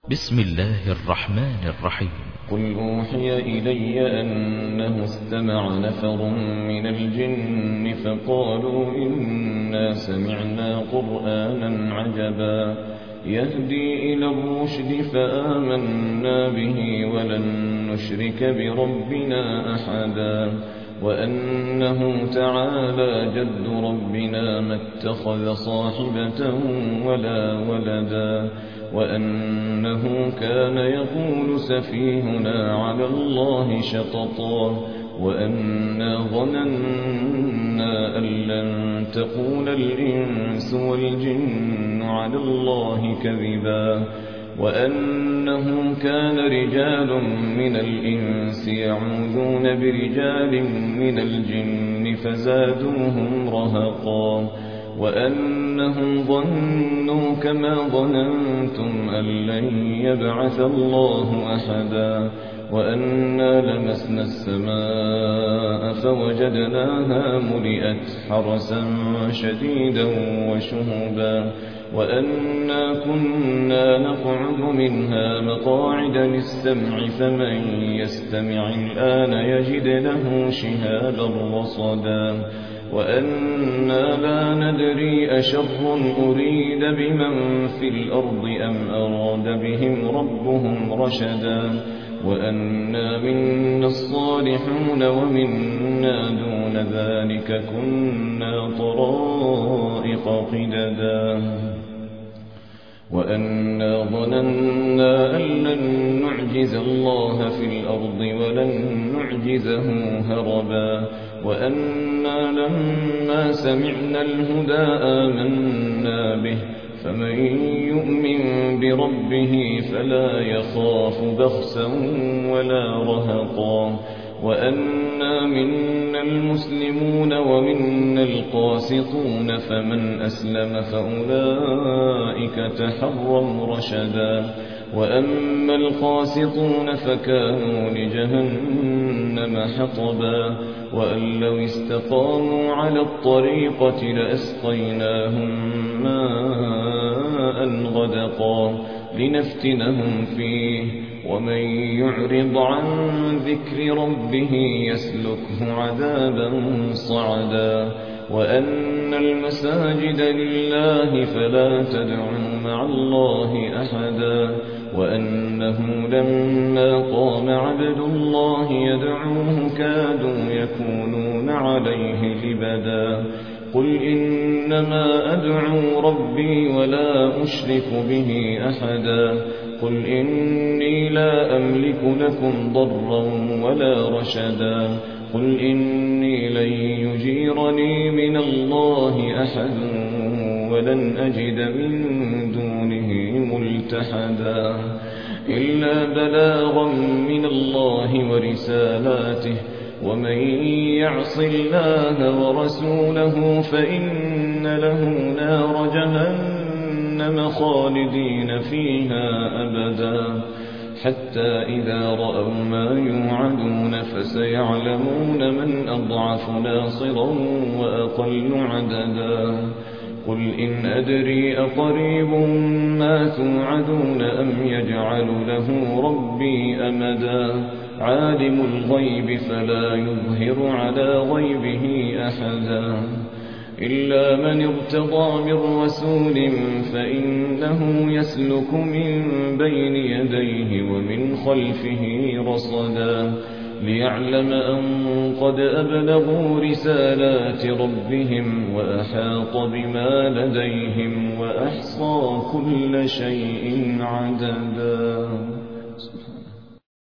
بسم الله الرحمن الرحيم. قل أوحي إلي أنه استمع نفر من الجن فقالوا إنا سمعنا قرآنا عجبا يهدي إلى الرشد فآمنا به ولن نشرك بربنا أحدا وأنه تعالى جد ربنا ما اتخذ صاحبة ولا ولدا وأنه كان يقول سفيهنا على الله شططا وأنا ظننا أن لن تقول الإنس والجن على الله كذبا وأنه كان رجال من الإنس يعوذون برجال من الجن فزادوهم رهقا وأنهم ظنوا كما ظننتم أن لن يبعث الله أحدا وأنا لمسنا السماء فوجدناها ملئت حرسا شديدا وشهبا وأنا كنا نقعد منها مقاعد للسمع فمن يستمع الآن يجد له شهابا رصدا وأنا لا ندري أشر أريد بمن في الأرض أم أراد بهم ربهم رشدا وأنا منا الصالحون ومنا دون ذلك كنا طرائق قددا وأنا ظننا أن لن نعجز الله في الأرض ولن نعجزه هربا وأنا لما سمعنا الهدى آمنا به فمن يؤمن بربه فلا يخاف بخسا ولا رهقا وأنا منا المسلمون ومنا القاسطون فمن أسلم فأولئك تحروا رشدا وأما القاسطون فكانوا لجهنم حطبا وأن لو استقاموا على الطريقة لأسقيناهم ماء غدقا لنفتنهم فيه ومن يعرض عن ذكر ربه يسلكه عذابا صعدا وأن المساجد لله فلا تدعوا مع الله أحدا وأنه لما قام عبد الله يدعوه كادوا يكونون عليه لبدا قل إنما أدعو ربي ولا أشرك به أحدا قل إني لا أملك لكم ضرا ولا رشدا قل إني لن يجيرني من الله أحد ولن أجد من دونه ملتحدا إلا بلاغا من الله ورسالاته ومن يعص الله ورسوله فإن له نار جهنم خالدين فيها أبدا حتى إذا رأوا ما يوعدون فسيعلمون من أضعف ناصرا وأقل عددا قل إن أدري أقريب ما توعدون أم يجعل له ربي أمدا عالم الغيب فلا يظهر على غيبه أحدا إلا من ارتضى من رسول فإنه يسلك من بين يديه ومن خلفه رصدا ليعلم أن قد أبلغوا رسالات ربهم وأحاط بما لديهم وأحصى كل شيء عددا.